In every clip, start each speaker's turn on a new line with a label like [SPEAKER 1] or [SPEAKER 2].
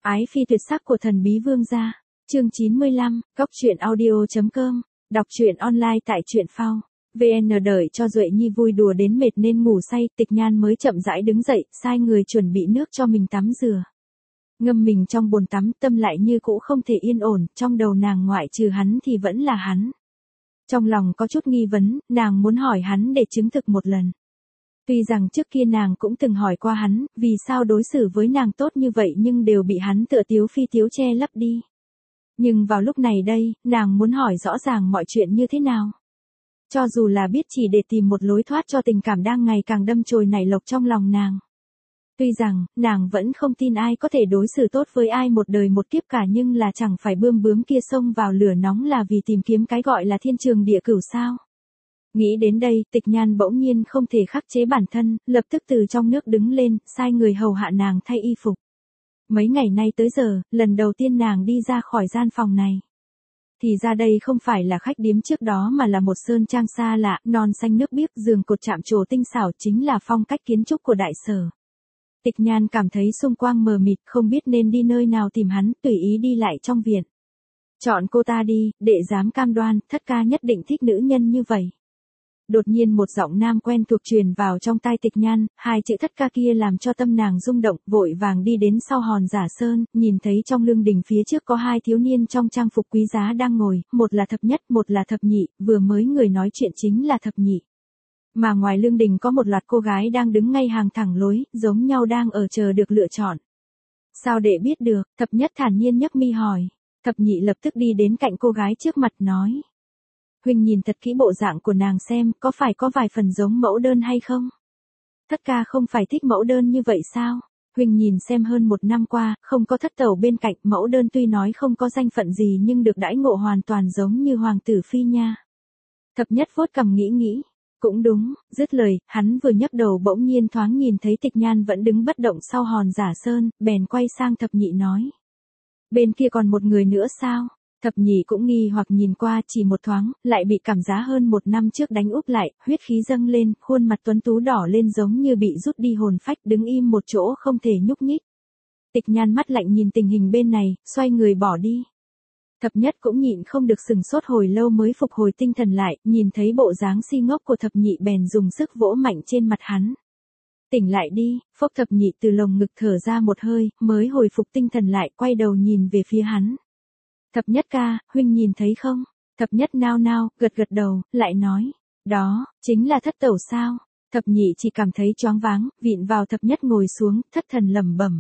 [SPEAKER 1] Ái phi tuyệt sắc của thần bí vương gia. Chương 95, goctruyện.audio.com. Đọc truyện online tại truyện phao. VN đợi cho Duệ Nhi vui đùa đến mệt nên ngủ say, Tịch Nhan mới chậm rãi đứng dậy, sai người chuẩn bị nước cho mình tắm rửa. Ngâm mình trong bồn tắm, tâm lại như cũ không thể yên ổn, trong đầu nàng ngoại trừ hắn thì vẫn là hắn. Trong lòng có chút nghi vấn, nàng muốn hỏi hắn để chứng thực một lần. Tuy rằng trước kia nàng cũng từng hỏi qua hắn, vì sao đối xử với nàng tốt như vậy nhưng đều bị hắn tựa tiếu phi tiếu che lấp đi. Nhưng vào lúc này đây, nàng muốn hỏi rõ ràng mọi chuyện như thế nào. Cho dù là biết chỉ để tìm một lối thoát cho tình cảm đang ngày càng đâm chồi nảy lộc trong lòng nàng. Tuy rằng, nàng vẫn không tin ai có thể đối xử tốt với ai một đời một kiếp cả nhưng là chẳng phải bướm kia xông vào lửa nóng là vì tìm kiếm cái gọi là thiên trường địa cửu sao. Nghĩ đến đây, Tịch Nhan bỗng nhiên không thể khắc chế bản thân, lập tức từ trong nước đứng lên, sai người hầu hạ nàng thay y phục. Mấy ngày nay tới giờ, lần đầu tiên nàng đi ra khỏi gian phòng này. Thì ra đây không phải là khách điếm trước đó mà là một sơn trang xa lạ, non xanh nước biếc, giường cột chạm trổ tinh xảo chính là phong cách kiến trúc của đại sở. Tịch Nhan cảm thấy xung quanh mờ mịt, không biết nên đi nơi nào tìm hắn, tùy ý đi lại trong viện. Chọn cô ta đi, đệ dám cam đoan, thất ca nhất định thích nữ nhân như vậy. Đột nhiên một giọng nam quen thuộc truyền vào trong tai Tịch Nhan, hai chữ thất ca kia làm cho tâm nàng rung động, vội vàng đi đến sau hòn giả sơn, nhìn thấy trong lương đình phía trước có hai thiếu niên trong trang phục quý giá đang ngồi, một là thập nhất, một là thập nhị, vừa mới người nói chuyện chính là thập nhị. Mà ngoài lương đình có một loạt cô gái đang đứng ngay hàng thẳng lối, giống nhau đang ở chờ được lựa chọn. Sao đệ biết được? Thập nhất thản nhiên nhấc mi hỏi. Thập nhị lập tức đi đến cạnh cô gái trước mặt nói. Huynh nhìn thật kỹ bộ dạng của nàng xem, có phải có vài phần giống mẫu đơn hay không? Thất ca không phải thích mẫu đơn như vậy sao? Huynh nhìn xem hơn một năm qua, không có thất tẩu bên cạnh, mẫu đơn tuy nói không có danh phận gì nhưng được đãi ngộ hoàn toàn giống như hoàng tử phi nha. Thập nhất vuốt cằm nghĩ. Cũng đúng, dứt lời, hắn vừa nhấc đầu bỗng nhiên thoáng nhìn thấy Tịch Nhan vẫn đứng bất động sau hòn giả sơn, bèn quay sang thập nhị nói. Bên kia còn một người nữa sao? Thập nhị cũng nghi hoặc nhìn qua chỉ một thoáng, lại bị cảm giá hơn một năm trước đánh úp lại, huyết khí dâng lên, khuôn mặt tuấn tú đỏ lên giống như bị rút đi hồn phách, đứng im một chỗ không thể nhúc nhích. Tịch Nhan mắt lạnh nhìn tình hình bên này, xoay người bỏ đi. Thập nhất cũng nhịn không được sừng sốt hồi lâu mới phục hồi tinh thần lại, nhìn thấy bộ dáng si ngốc của thập nhị bèn dùng sức vỗ mạnh trên mặt hắn. Tỉnh lại đi, phốc thập nhị từ lồng ngực thở ra một hơi, mới hồi phục tinh thần lại, quay đầu nhìn về phía hắn. Thập nhất ca, huynh nhìn thấy không? Thập nhất nao, gật đầu, lại nói. Đó, chính là thất tẩu sao? Thập nhị chỉ cảm thấy choáng váng, vịn vào thập nhất ngồi xuống, thất thần lẩm bẩm.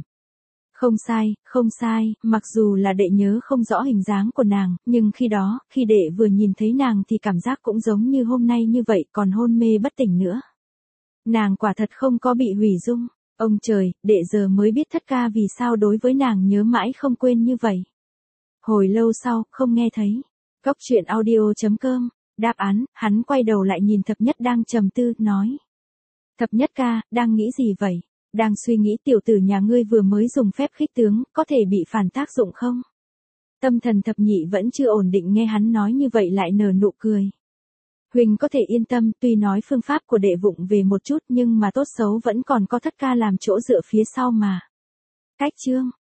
[SPEAKER 1] Không sai, mặc dù là đệ nhớ không rõ hình dáng của nàng, nhưng khi đó, khi đệ vừa nhìn thấy nàng thì cảm giác cũng giống như hôm nay như vậy, còn hôn mê bất tỉnh nữa. Nàng quả thật không có bị hủy dung. Ông trời, đệ giờ mới biết thất ca vì sao đối với nàng nhớ mãi không quên như vậy. Hồi lâu sau, không nghe thấy. Goctruyện.audio.com. Đáp án, hắn quay đầu lại nhìn thập nhất đang trầm tư, nói. Thập nhất ca, đang nghĩ gì vậy? Đang suy nghĩ tiểu tử nhà ngươi vừa mới dùng phép khích tướng, có thể bị phản tác dụng không? Tâm thần thập nhị vẫn chưa ổn định nghe hắn nói như vậy lại nở nụ cười. Huỳnh có thể yên tâm, tuy nói phương pháp của đệ vụng về một chút nhưng mà tốt xấu vẫn còn có thất ca làm chỗ dựa phía sau mà. Cách chương.